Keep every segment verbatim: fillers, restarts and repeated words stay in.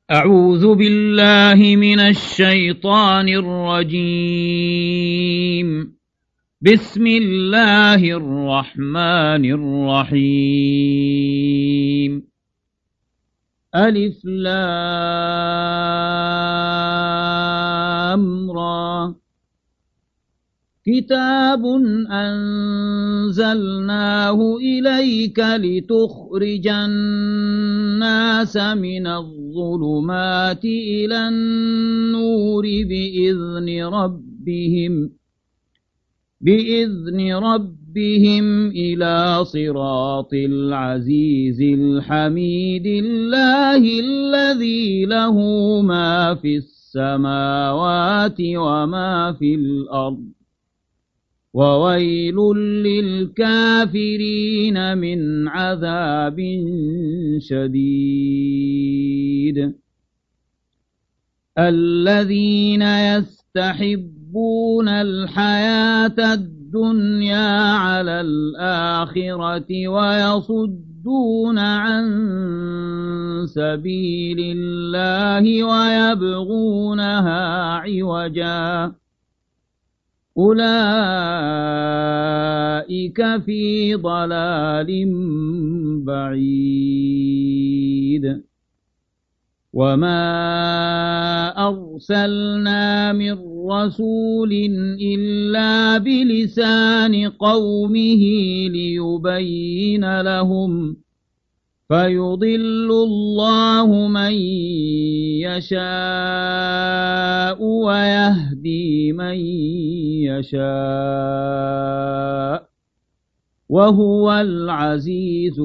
أعوذ بالله من الشيطان الرجيم. بسم الله الرحمن الرحيم. ألف لام را. كتاب أنزلناه إليك لتخرج الناس من الظلمات إلى النور بإذن ربهم بإذن ربهم إلى صراط العزيز الحميد الله الذي له ما في السماوات وما في الأرض وويل للكافرين من عذاب شديد. الذين يستحبون الحياة الدنيا على الآخرة ويصدون عن سبيل الله ويبغونها عوجا أولئك في ضلال بعيد. وما أرسلنا من رسول إلا بلسان قومه ليبين لهم فيضل الله من يشاء ويهدي من يشاء وهو العزيز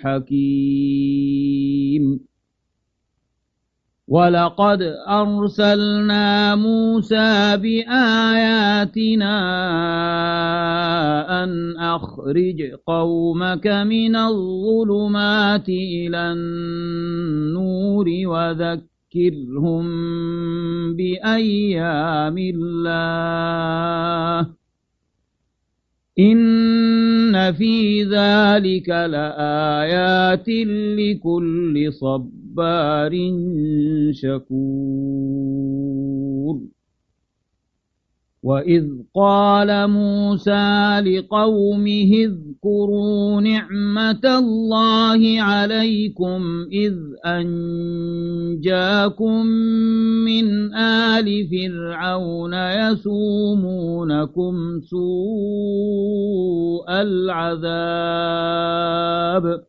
الحكيم. ولقد أرسلنا موسى بآياتنا أن أخرج قومك من الظلمات إلى النور وذكرهم بأيام الله إن في ذلك لآيات لكل صبار شكور. وإذ قال موسى لقومه اذكروا نعمة الله عليكم إذ أنجاكم من آل فرعون يسومونكم سوء العذاب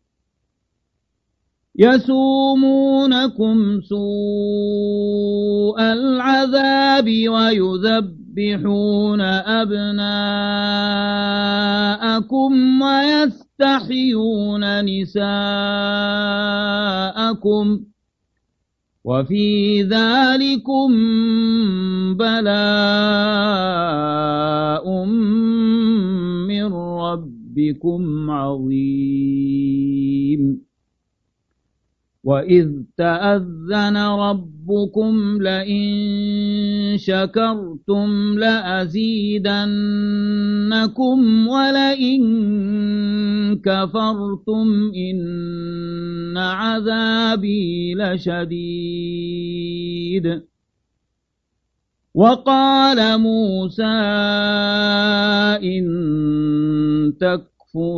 يسومونكم سوء العذاب ويذبحون أبناءكم ويستحيون نساءكم وفي ذلكم بلاء من ربكم عظيم. وإذ تأذن ربكم لئن شكرتم لأزيدنكم ولئن كفرتم إن عذابي لشديد. وقال موسى إن تكفروا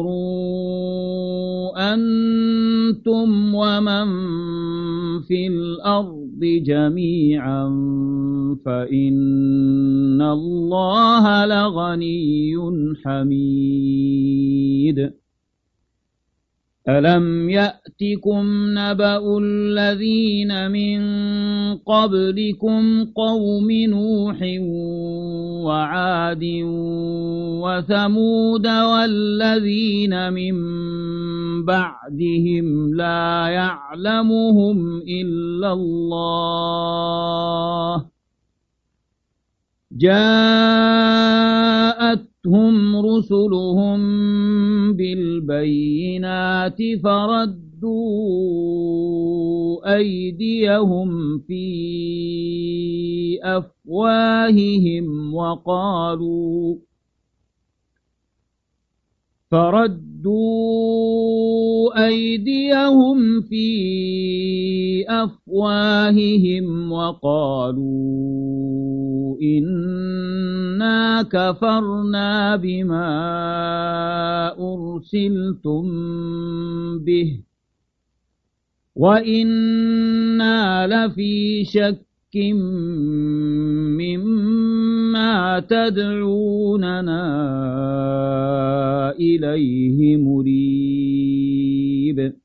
أنتم ومن في الأرض جميعا فإن الله لغني حميد. ألم يأتكم نبأ الذين من قبلكم قوم نوح وعاد وثمود والذين من بعدهم لا يعلمهم إلا الله جاءتهم رسلهم بالبينات فردوا أيديهم في أفواههم وقالوا فردوا أيديهم في أفواههم وقالوا إنا كفرنا بما أرسلتم به وإنا لفي شك مما تدعوننا إليه مريب.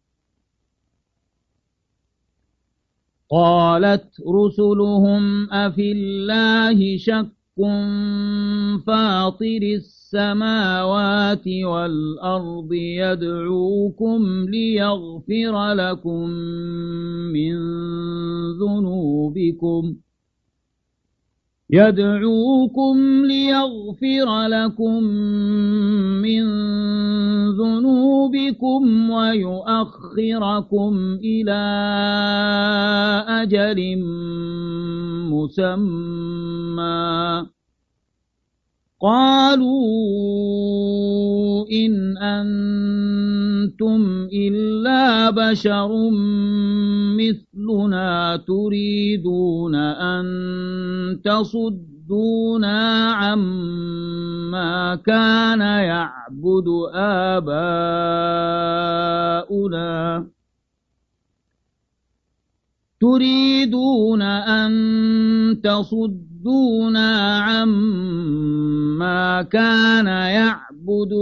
قالت رسلهم أفي الله شك فاطر السماوات والأرض يدعوكم ليغفر لكم من ذنوبكم يدعوكم ليغفر لكم من ذنوبكم ويؤخركم إلى أجل مسمى. قالوا إن أنتم إلا بشر مثلنا تريدون أن تصدونا عما كان يعبد آباؤنا تريدون أن تصدونا عما كان يعبد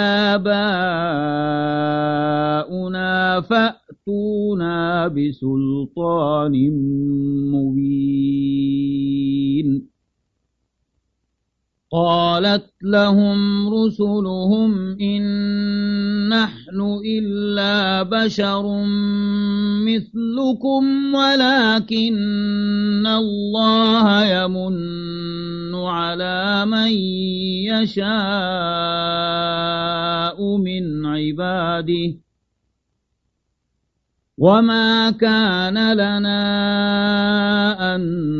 آباؤنا فأتونا بسلطان مبين. قالت لهم رسلهم إن نحن إلا بشر مثلكم ولكن الله يمن على من يشاء من عباده وما كان لنا أن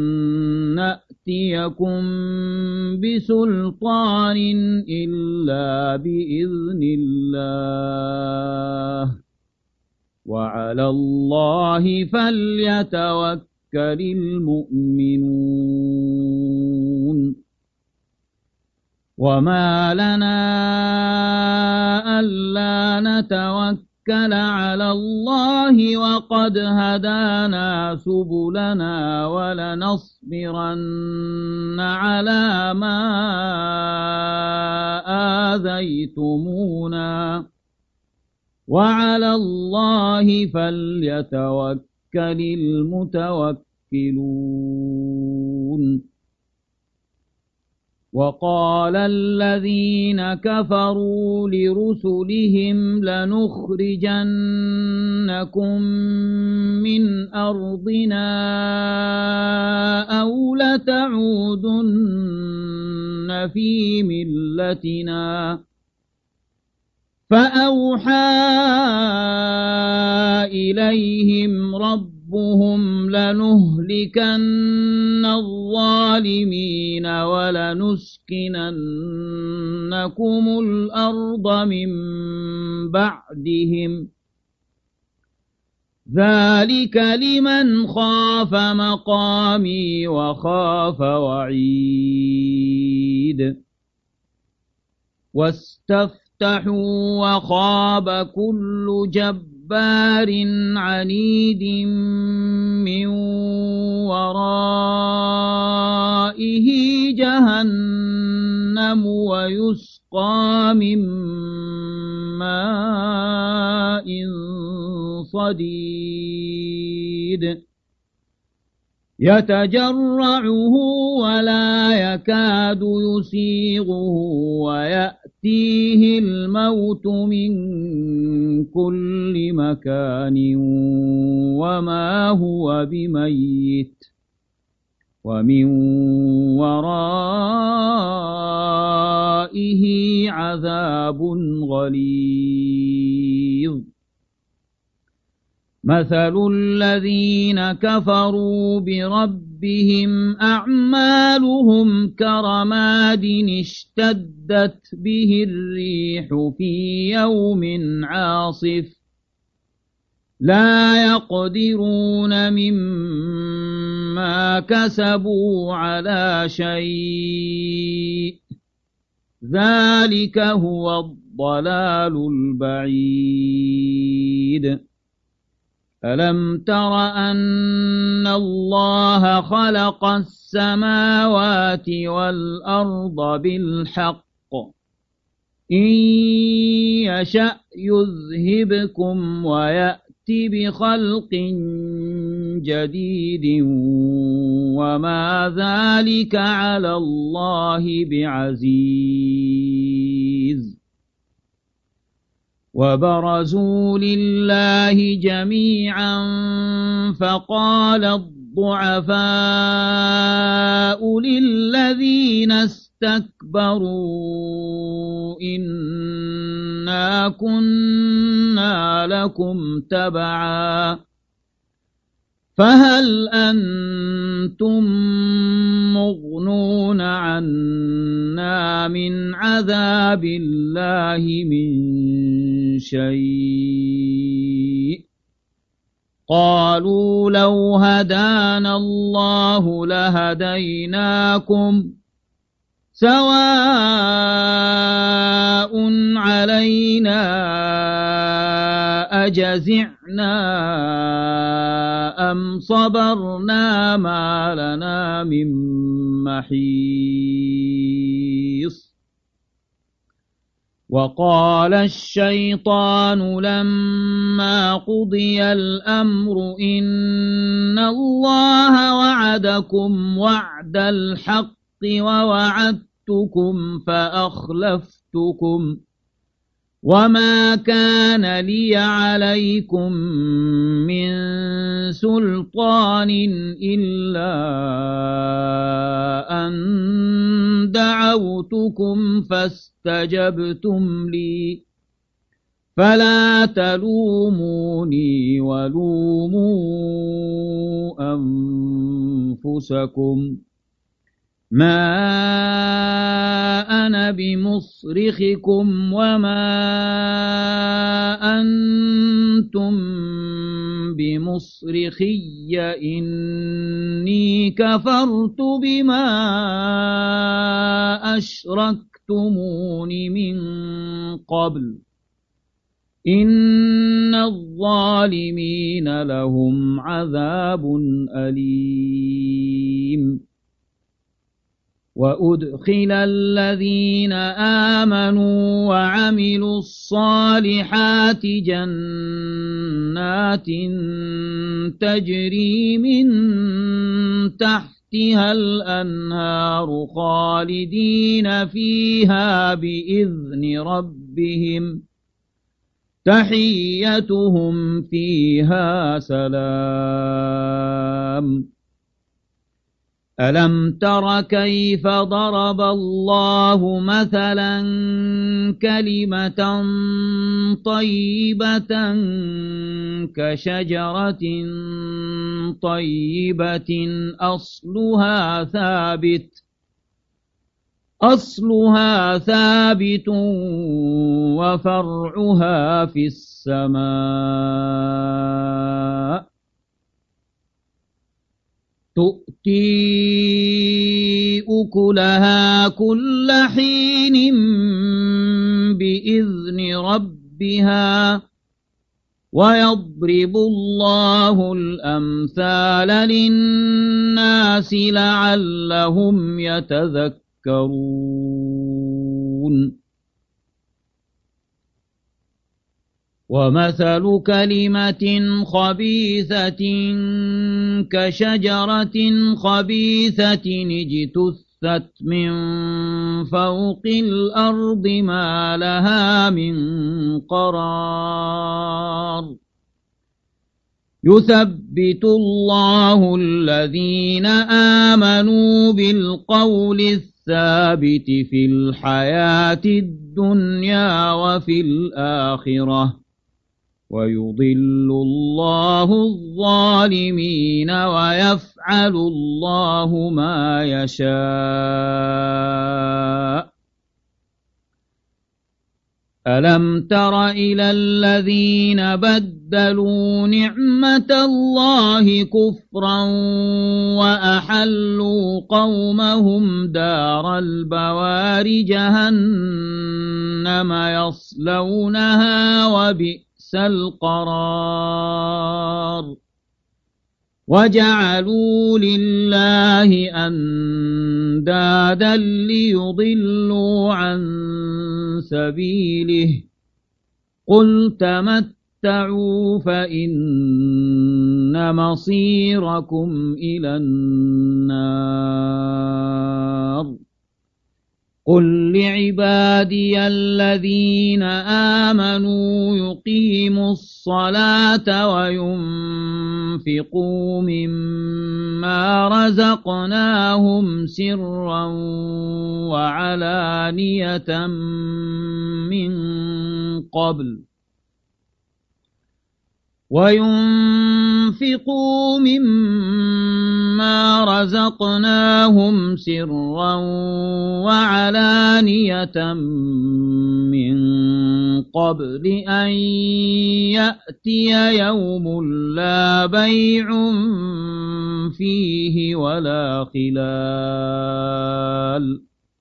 نأتيكم بسلطان إلا بإذن الله وعلى الله فليتوكل المؤمنون. وما لنا ألا نتوكل على الله وقد هدانا سبلنا ولنصبرن على ما آذيتمونا وعلى الله فليتوكل المتوكلون. وقال الذين كفروا لرسلهم لنخرجنكم من أرضنا أو لتعودن في ملتنا فأوحى إليهم ربهم لنهلكن الظالمين ولنسكننكم الأرض من بعدهم ذلك لمن خاف مقامي وخاف وعيد. واستفتحوا وخاب كل جبار عنيد من ورائه جهنم ويسقى من ماء صديد يتجرعه ولا يكاد يسيغه ويأتيه الموت من كل مكان وما هو بميت ومن ورائه عذاب غليظ. مثل الذين كفروا بربهم أعمالهم كرماد اشتدت به الريح في يوم عاصف لا يقدرون مما كسبوا على شيء ذلك هو الضلال البعيد ألم تر أن الله خلق السماوات والأرض بالحق إن يشأ يذهبكم ويأتي بخلق جديد وما ذلك على الله بعزيز وبرزوا لله جميعا فقال الضعفاء للذين استكبروا إنا كنا لكم تبعا فهل أنتم مغنون عنا من عذاب الله من شيء قالوا لو هدانا الله لهديناكم سواء علينا أجزعنا أم صبرنا ما لنا من محيص وقال الشيطان لما قضي الأمر إن الله وعدكم وعد الحق ووعدتكم فأخلفتكم وما كان لي عليكم من سلطان إلا أن دعوتكم فاستجبتم لي فلا تلوموني ولوموا أنفسكم ما أنا بمصرخكم وما أنتم بمصرخي إني كفرت بما أشركتمون من قبل إن الظالمين لهم عذاب أليم وأدخل الذين آمنوا وعملوا الصالحات جنات تجري من تحتها الأنهار خالدين فيها بإذن ربهم تحيتهم فيها سلام ألم تر كيف ضرب الله مثلا كلمة طيبة كشجرة طيبة أصلها ثابت أصلها ثابت وفرعها في السماء تؤتي أكلها كل حين بإذن ربها ويضرب الله الأمثال للناس لعلهم يتذكرون ومثل كلمة خبيثة كشجرة خبيثة اجتثت من فوق الأرض ما لها من قرار يثبت الله الذين آمنوا بالقول الثابت في الحياة الدنيا وفي الآخرة ويضل الله الظالمين ويفعل الله ما يشاء. ألم تر إلى الذين بدلوا نعمة الله كفرا وأحلوا قومهم دار البوار جهنم يصلونها وبئس القرار. وجعلوا لله أندادا ليضلوا عن سبيله قل تمتعوا فإن مصيركم إلى النار. قل لعبادي الذين آمنوا يقيموا الصلاة وينفقوا مما رزقناهم سرا وعلانية من قبل وينفقوا مما رزقناهم سرا وعلانية من قبل أن يأتي يوم لا بيع فيه ولا خلال.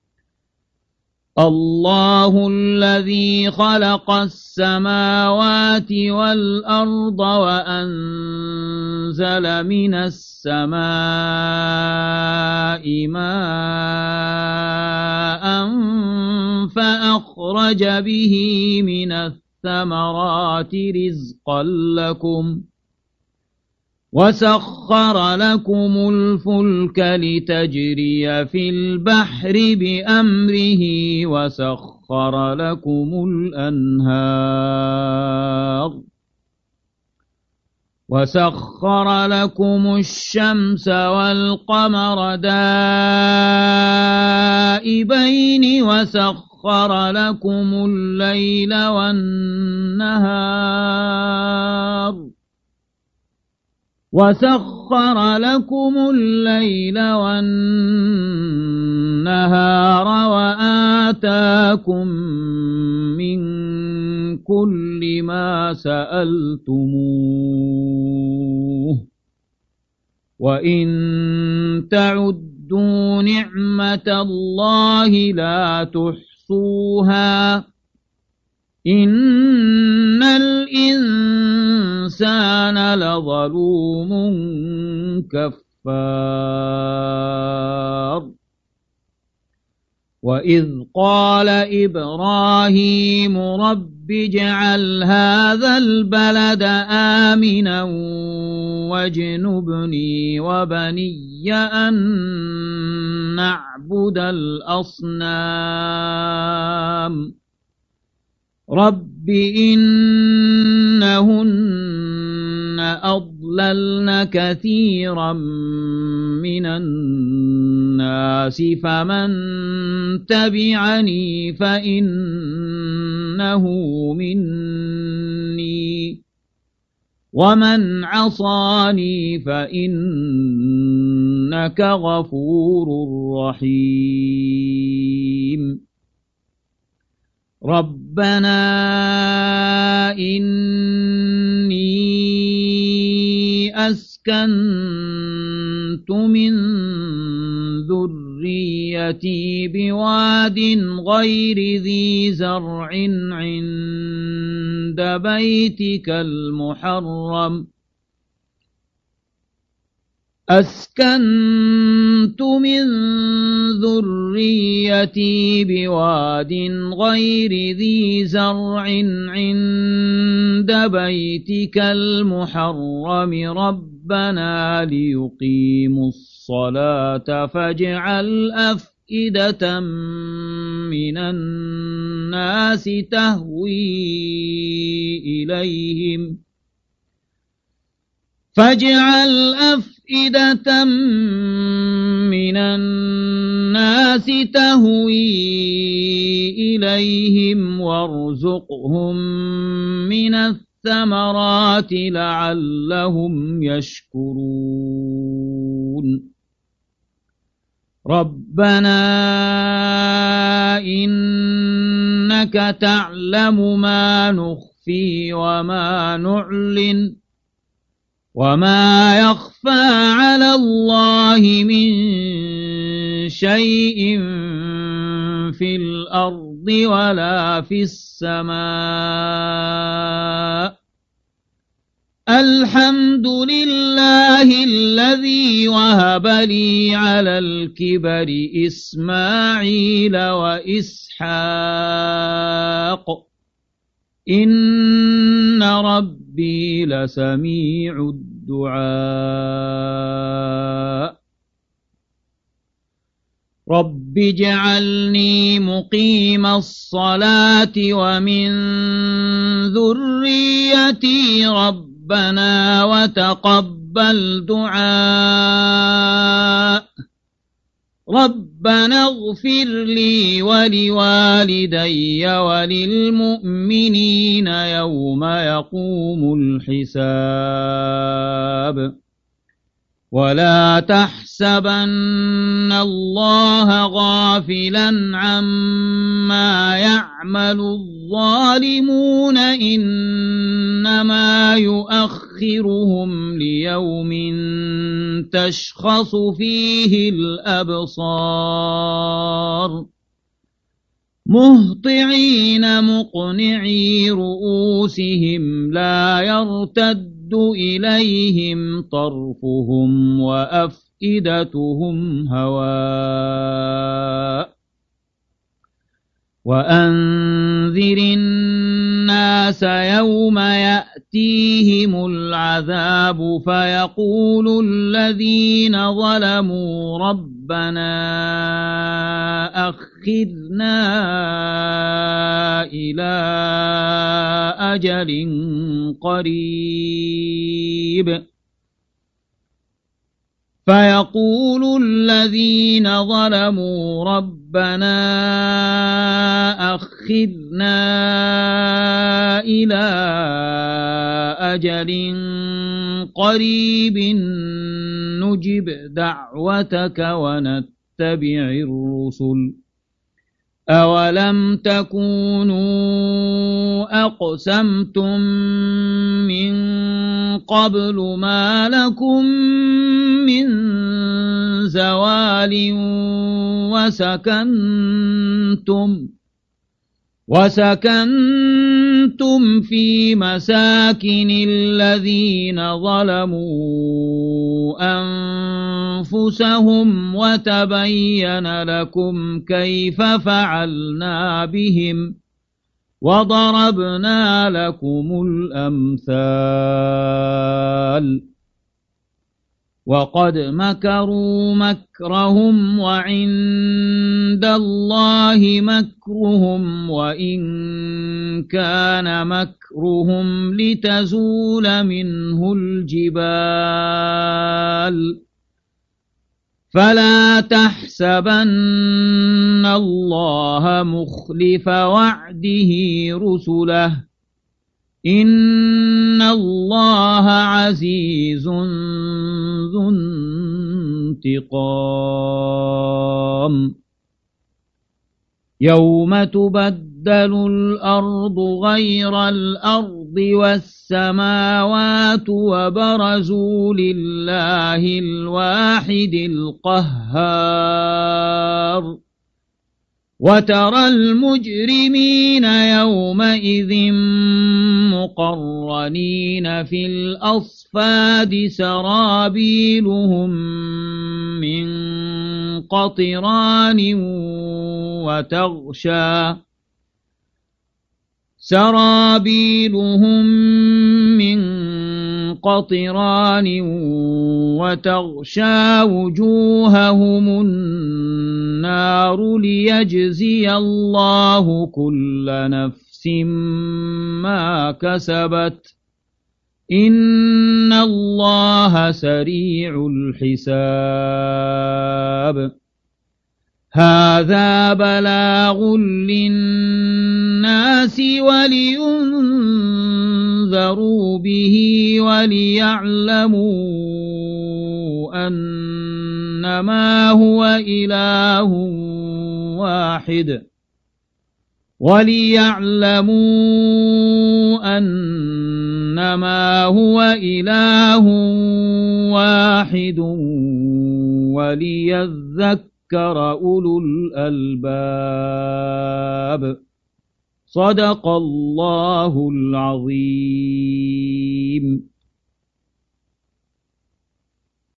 الله الذي خلق السماوات والأرض وأنزل من السماء ماء فأخرج به من الثمرات رزقا لكم وسخر لكم الفلك لتجري في البحر بأمره وسخر لكم الأنهار وسخر لكم الشمس والقمر دائبين وسخر لكم الليل والنهار وسخر لكم الليل والنهار وآتاكم من كل ما سألتموه وإن تعدوا نعمة الله لا تحصوها إن الإنسان لظلوم كفار. وإذ قال إبراهيم رب اجعل هذا البلد آمنا واجنبني وبني أن نعبد الأصنام رب إنهن أضللن كثيرا من الناس فمن تبعني فإنه مني ومن عصاني فإنك غفور رحيم. ربنا إني أسكنت من ذريتي بواد غير ذي زرع عند بيتك المحرم أسكنت من ذريتي بواد غير ذي زرع عند بيتك المحرم ربنا ليقيموا الصلاة فاجعل أفئدة من الناس تهوي إليهم فاجعل أفئدة من الناس تهوي إليهم وارزقهم من الثمرات الثمرات لعلهم يشكرون ربنا إنك تعلم ما نخفي وما نعلن وما يخفى على الله من شيء في الأرض ولا في السماء الحمد لله الذي وهب لي على الكبر إسماعيل وإسحاق إن ربي لسميع الدعاء رب اجعلني مقيم الصلاة ومن ذريتي ربنا وتقبل دعاء ربنا اغفر لي ولوالدي وللمؤمنين يوم يقوم الحساب ولا تحسبن الله غافلا عما يعمل الظالمون إنما يؤخرهم ليوم تشخص فيه الأبصار مهطعين مقنعي رؤوسهم لا يرتد إليهم طرفهم وأفئدتهم هواء وأنذر الناس يوم يأتيهم العذاب فيقول الذين ظلموا ربنا أخذنا إلى أجل قريب فيقول الذين ظلموا ربنا أخذنا إلى أجل قريب نجب دعوتك ونتبع الرسل أولم تكونوا أقسمتم من قبل ما لكم من زوال وسكنتم وسكنتم في مساكن الذين ظلموا أنفسهم وتبين لكم كيف فعلنا بهم وضربنا لكم الأمثال وقد مكروا مكرهم وعند الله مكرهم وإن كان مكرهم لتزول منه الجبال فلا تحسبن الله مخلف وعده رسله إن الله عزيز ذو انتقام يوم تبدل الأرض غير الأرض والسماوات وبرزوا لله الواحد القهار وترى المجرمين يومئذ مقرنين في الأصفاد سرابيلهم من قطران وتغشى سرابيلهم من قطران وتغشى وجوههم النار ليجزي الله كل نفس ما كسبت إن الله سريع الحساب هذا بلاغ للناس ولينذروا به وليعلموا أنما هو إله واحد وليعلموا أنما هو إله واحد وليذكر أولو الألباب. صدق الله العظيم.